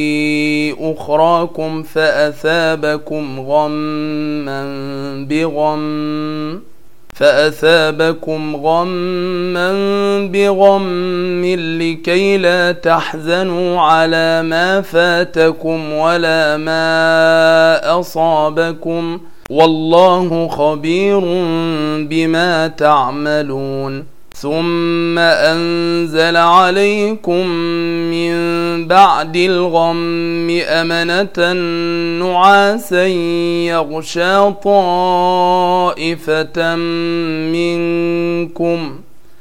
أخراكم فأثابكم غما بغم فأثابكم غما بغم لكي لا تحزنوا على ما فاتكم ولا ما أصابكم والله خبير بما تعملون ثم أنزل عليكم من بعد الغم أمنة نعاسا يغشى طائفة منكم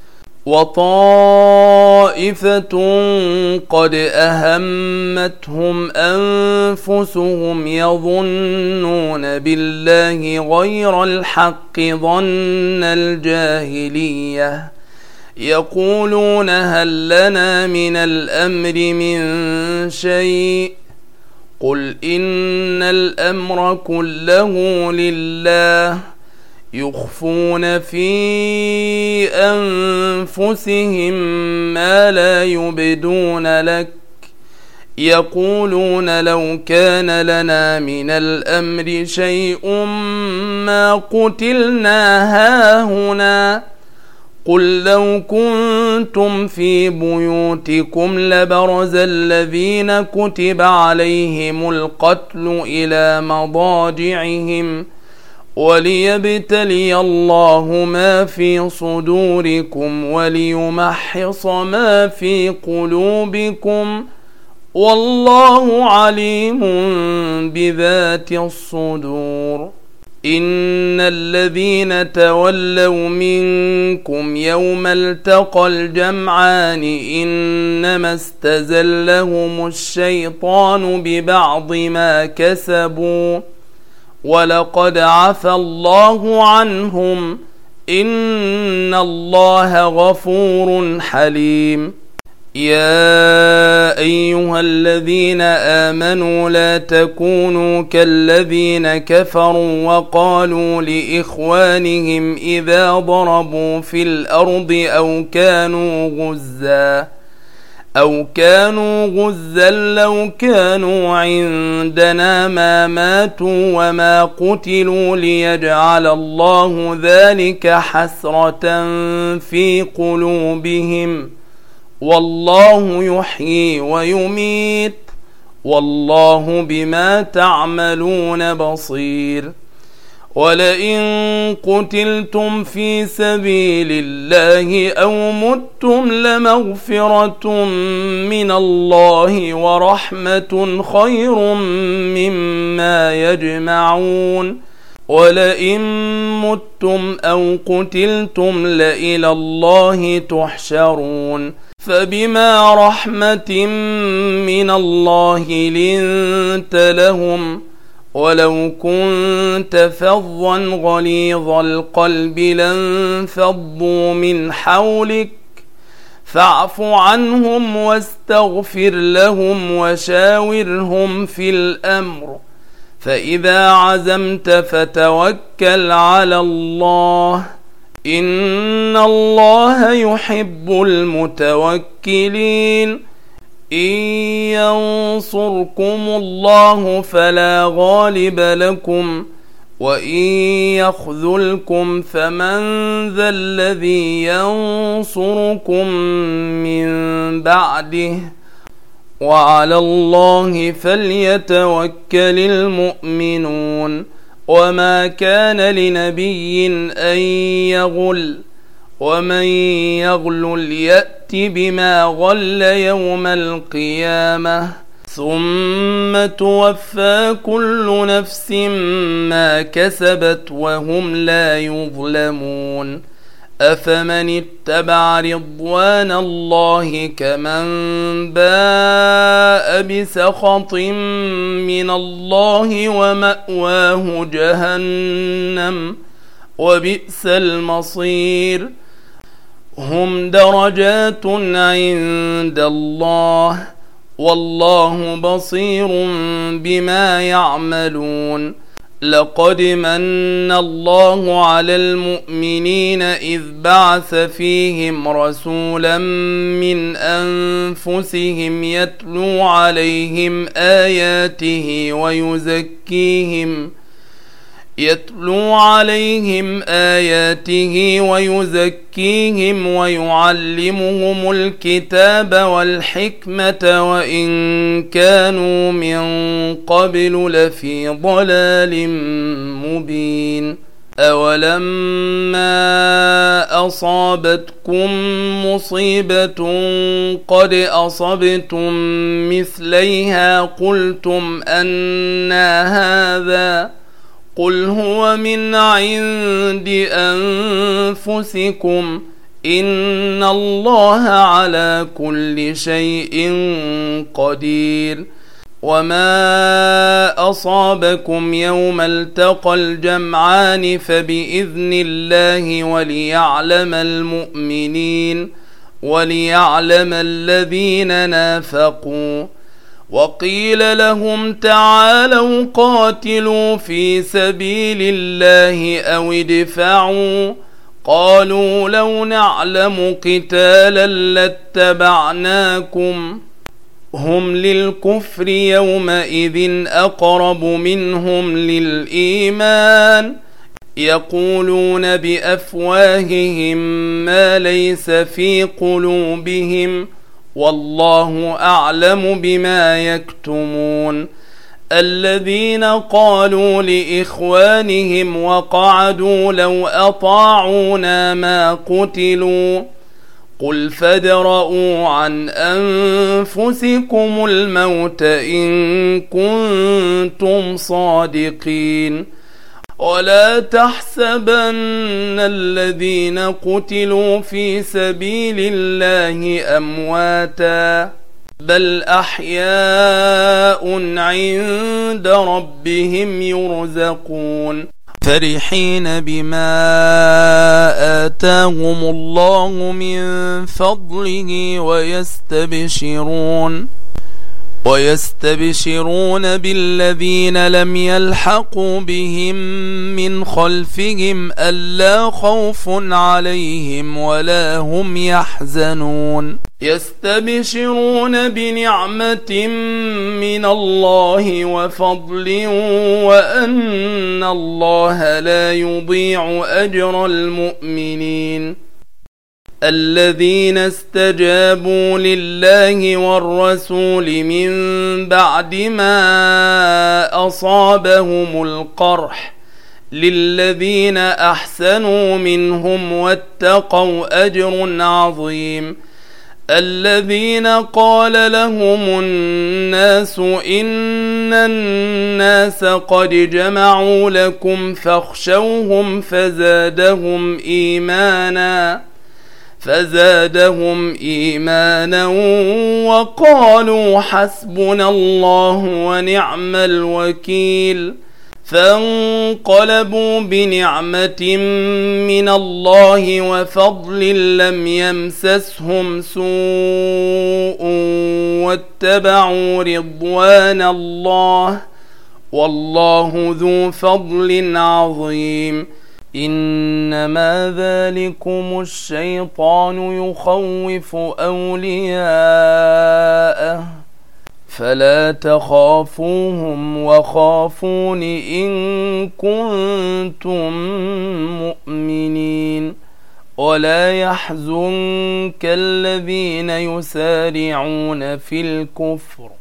وطائفة قد أهمتهم أنفسهم يظنون بالله غير الحق ظن الجاهلية يقولون هل لنا من الأمر من شيء قل إن الأمر كله لله يخفون في أنفسهم ما لا يبدون لك يقولون لو كان لنا من الأمر شيء ما قتلنا هاهنا قل لو كنتم في بيوتكم لبرز الذين كتب عليهم القتل إلى مضاجعهم وليبتلي الله ما في صدوركم وليمحص ما في قلوبكم والله عليم بذات الصدور. إن الذين تولوا منكم يوم التقى الجمعان إنما استزلهم الشيطان ببعض ما كسبوا ولقد عفى الله عنهم إن الله غفور حليم. يا أيها الذين آمنوا لا تكونوا كالذين كفروا وقالوا لإخوانهم إذا ضربوا في الأرض أو كانوا غزا أو كانوا غزا لو كانوا عندنا ما ماتوا وما قتلوا ليجعل الله ذلك حسرة في قلوبهم والله يحيي ويميت والله بما تعملون بصير. ولئن قتلتم في سبيل الله أو متم لمغفرة من الله ورحمة خير مما يجمعون. ولئن متم أو قتلتم لإلى الله تحشرون. فبما رحمة من الله لنت لهم ولو كنت فظا غليظ القلب لانفضوا من حولك فاعف عنهم واستغفر لهم وشاورهم في الأمر فإذا عزمت فتوكل على الله إن الله يحب المتوكلين. إن ينصركم الله فلا غالب لكم وإن يخذلكم فمن ذا الذي ينصركم من بعده وعلى الله فليتوكل المؤمنون. وما كان لنبي أن يغل ومن يغل يأت بما غل يوم القيامة ثم توفى كل نفس ما كسبت وهم لا يظلمون. أفمن اتبع رضوان الله كمن باء بسخط من الله ومأواه جهنم وبئس المصير. هم درجات عند الله والله بصير بما يعملون. لقد من الله على المؤمنين إذ بعث فيهم رسولا من أنفسهم يتلو عليهم آياته ويزكيهم يتلو عليهم آياته ويزكيهم ويعلمهم الكتاب والحكمة وإن كانوا من قبل لفي ضلال مبين. أولما أصابتكم مصيبة قد أصبتم مثليها قلتم أنى هذا قل هو من عند أنفسكم إن الله على كل شيء قدير. وما أصابكم يوم التقى الجمعان فبإذن الله وليعلم المؤمنين وليعلم الذين نافقوا. وقيل لهم تعالوا قاتلوا في سبيل الله أو ادفعوا قالوا لو نعلم قتالا لاتبعناكم هم للكفر يومئذ أقرب منهم للإيمان يقولون بأفواههم ما ليس في قلوبهم والله أعلم بما يكتمون. الذين قالوا لإخوانهم وقعدوا لو أطاعونا ما قتلوا قل فادرءوا عن أنفسكم الموت إن كنتم صادقين. ولا تحسبن الذين قتلوا في سبيل الله أمواتا بل أحياء عند ربهم يرزقون فرحين بما آتاهم الله من فضله ويستبشرون ويستبشرون بالذين لم يلحقوا بهم من خلفهم ألا خوف عليهم ولا هم يحزنون يستبشرون بنعمة من الله وفضل وأن الله لا يضيع أجر المؤمنين. الذين استجابوا لله والرسول من بعد ما أصابهم القرح للذين أحسنوا منهم واتقوا أجر عظيم. الذين قال لهم الناس إن الناس قد جمعوا لكم فاخشوهم فزادهم إيمانا فزادهم إيمانا وقالوا حسبنا الله ونعم الوكيل. فانقلبوا بنعمة من الله وفضل لم يمسسهم سوء واتبعوا رضوان الله والله ذو فضل عظيم. إنما ذلكم الشيطان يخوف أولياءه فلا تخافوهم وخافون إن كنتم مؤمنين. ولا يحزنك الذين يسارعون في الكفر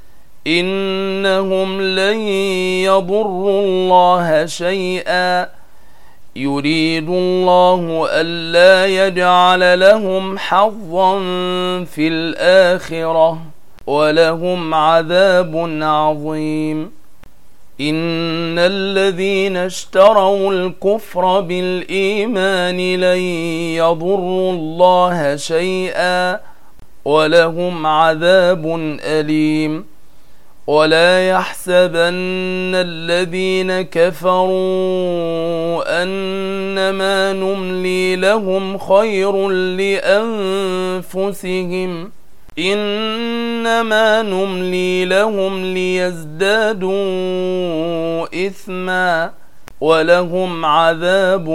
إنهم لن يضروا الله شيئا يريد الله ألا يجعل لهم حظا في الآخرة ولهم عذاب عظيم. إن الذين اشتروا الكفر بالإيمان لن يضروا الله شيئا ولهم عذاب أليم. ولا يحسبن الذين كفروا أنما نملي لهم خير لأنفسهم إنما نملي لهم ليزدادوا إثما ولهم عذاب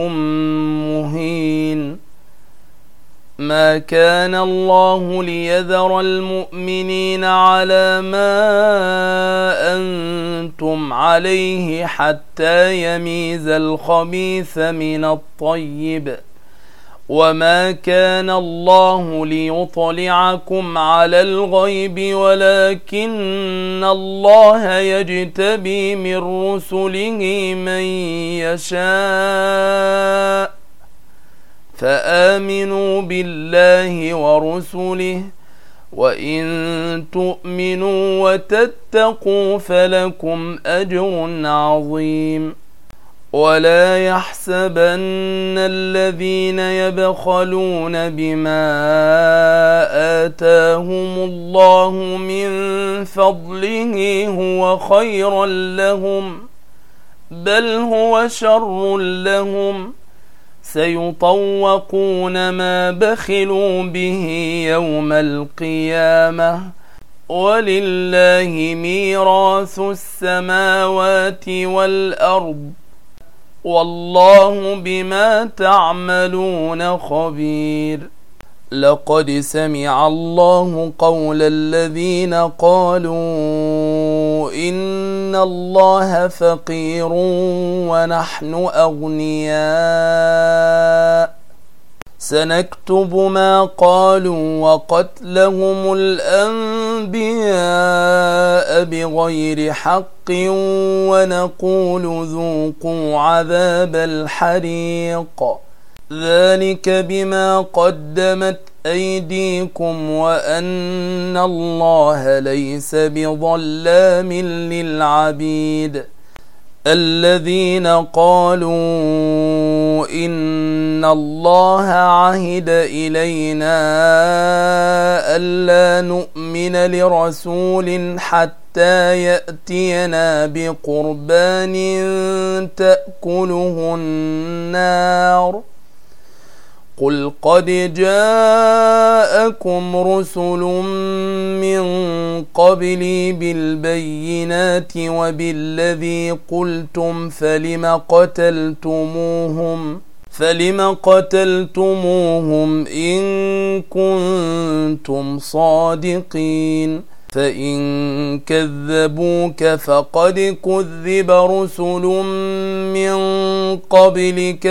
مهين. ما كان الله ليذر المؤمنين على ما أنتم عليه حتى يميز الخبيث من الطيب وما كان الله ليطلعكم على الغيب ولكن الله يجتبي من رسله من يشاء فآمنوا بالله ورسله وإن تؤمنوا وتتقوا فلكم أجر عظيم. ولا يحسبن الذين يبخلون بما آتاهم الله من فضله هو خيرا لهم، بل هو شر لهم، سيطوقون ما بخلوا به يوم القيامة، ولله ميراث السماوات والأرض، والله بما تعملون خبير. لقد سمع الله قول الذين قالوا إن الله فقير ونحن أغنياء، سنكتب ما قالوا وقتلهم الأنبياء بغير حق، ونقول ذوقوا عذاب الحريق، ذلك بما قدمت أيديكم وأن الله ليس بظلام للعبيد. الذين قالوا إن الله عهد إلينا ألا نؤمن لرسول حتى يأتينا بقربان تأكله النار، قل قد جاءكم رسل من قبلي بالبينات وبالذي قلتم فلم قتلتموهم فلم قتلتموهم إن كنتم صادقين، فإن كذبوك فقد كذب رسل من قبلك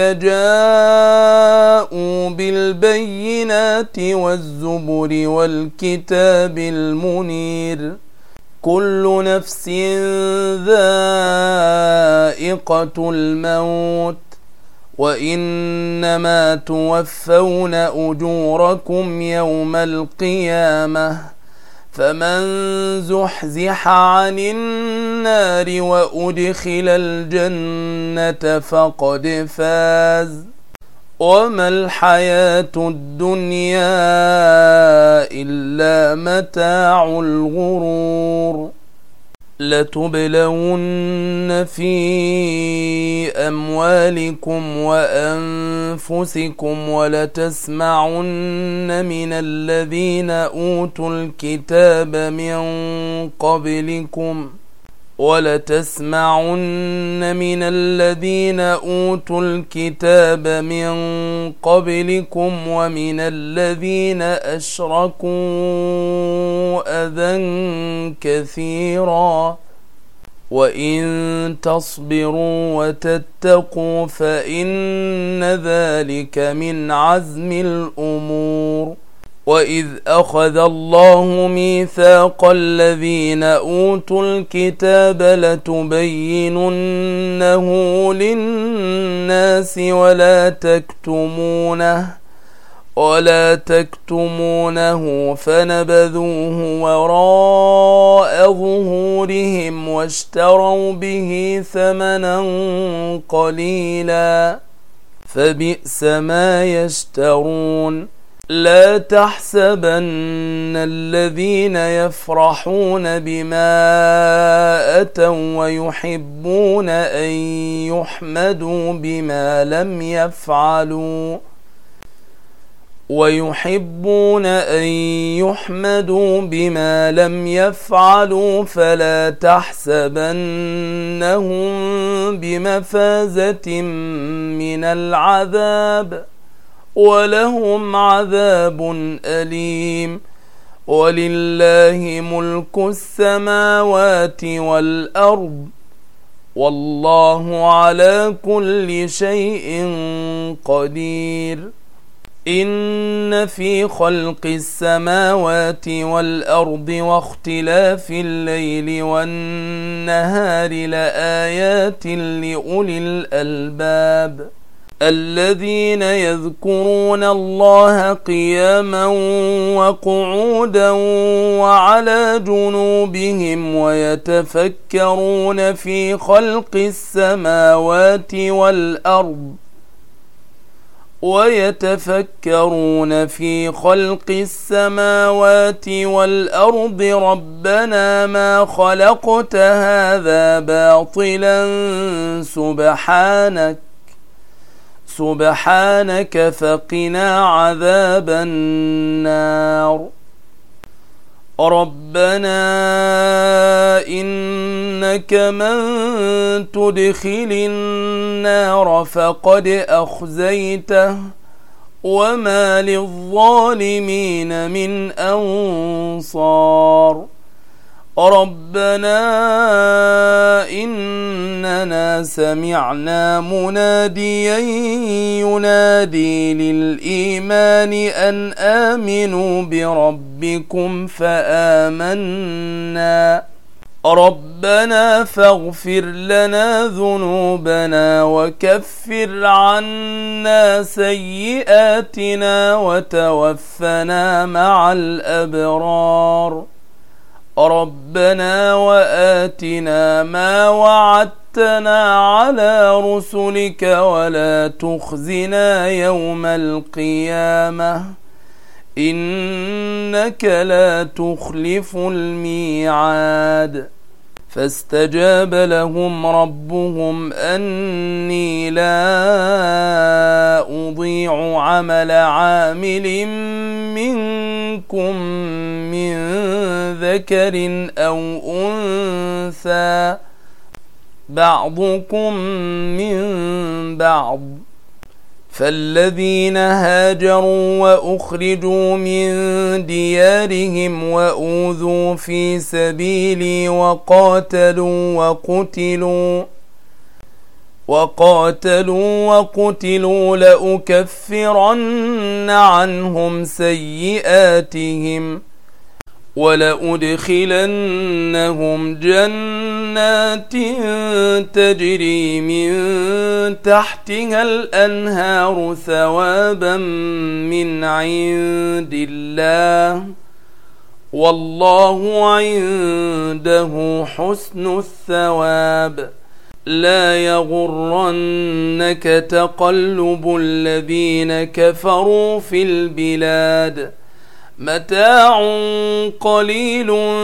جاءوا بالبينات والزبر والكتاب المنير، كل نفس ذائقة الموت، وإنما توفون أجوركم يوم القيامة، فمن زحزح عن النار وأدخل الجنة فقد فاز، وما الحياة الدنيا إلا متاع الغرور. لتبلون في أموالكم وأنفسكم ولتسمعن من الذين أوتوا الكتاب من قبلكم ولتسمعن من الذين أوتوا الكتاب من قبلكم ومن الذين أشركوا أذى كثيرا، وإن تصبروا وتتقوا فإن ذلك من عزم الأمور. وإذ أخذ الله ميثاق الذين أوتوا الكتاب لتبيننه للناس ولا تكتمونه ولا تكتمونه فنبذوه وراء ظهورهم واشتروا به ثمنا قليلا، فبئس ما يشترون. لا تحسبن الذين يفرحون بما أتوا ويحبون أن يحمدوا بما لم يفعلوا ويحبون أن يحمدوا بما لم يفعلوا فلا تحسبنهم بمفازة من العذاب، ولهم عذاب أليم. ولله ملك السماوات والأرض، والله على كل شيء قدير. إن في خلق السماوات والأرض واختلاف الليل والنهار لآيات لأولي الألباب. الذين يذكرون الله قياما وقعودا وعلى جنوبهم ويتفكرون في خلق السماوات والأرض ويتفكرون في خلق السماوات والأرض ربنا ما خلقت هذا باطلا سبحانك سبحانك فقنا عذاب النار ربنا إنك من تدخل النار فقد أخزيته وما للظالمين من أنصار ربنا إننا سمعنا مناديا ينادي للإيمان أن آمنوا بربكم فآمنا ربنا فاغفر لنا ذنوبنا وكفر عنا سيئاتنا وتوفنا مع الأبرار ربنا وآتنا ما وعدتنا على رسلك ولا تخزنا يوم القيامة إنك لا تخلف الميعاد فاستجاب لهم ربهم أني لا أضيع عمل عامل منكم من ذكر أو أنثى بعضكم من بعض فالذين هاجروا وأخرجوا من ديارهم وأوذوا في سبيلي وقاتلوا وقتلوا وقاتلوا وقتلوا لأكفرن عنهم سيئاتهم ولأدخلنهم جنات تجري من تحتها الأنهار ثوابا من عند الله والله عنده حسن الثواب لا يغرنك تقلب الذين كفروا في البلاد متاع قليل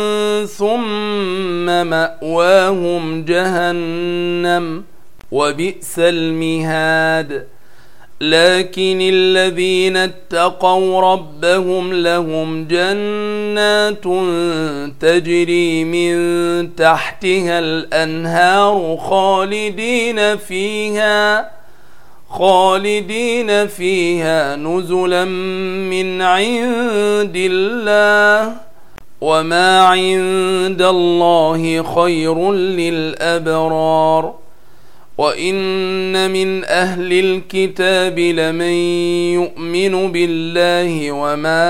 ثم مأواهم جهنم وبئس المهاد لكن الذين اتقوا ربهم لهم جنات تجري من تحتها الأنهار خالدين فيها خالدين فيها نزلا من عند الله وما عند الله خير للأبرار وإن من أهل الكتاب لمن يؤمن بالله وما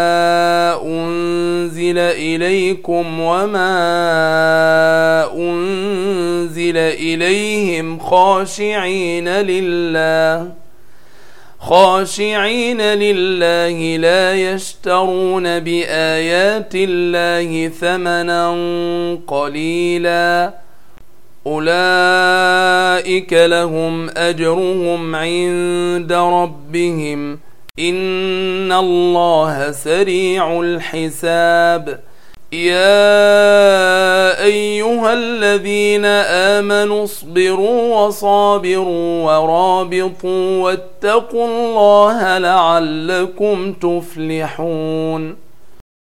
أنزل إليكم وما أنزل إليهم خاشعين لله خاشعين لله لا يشترون بآيات الله ثمنا قليلا أولئك لهم أجرهم عند ربهم إن الله سريع الحساب يا أيها الذين آمنوا اصبروا وصابروا ورابطوا واتقوا الله لعلكم تفلحون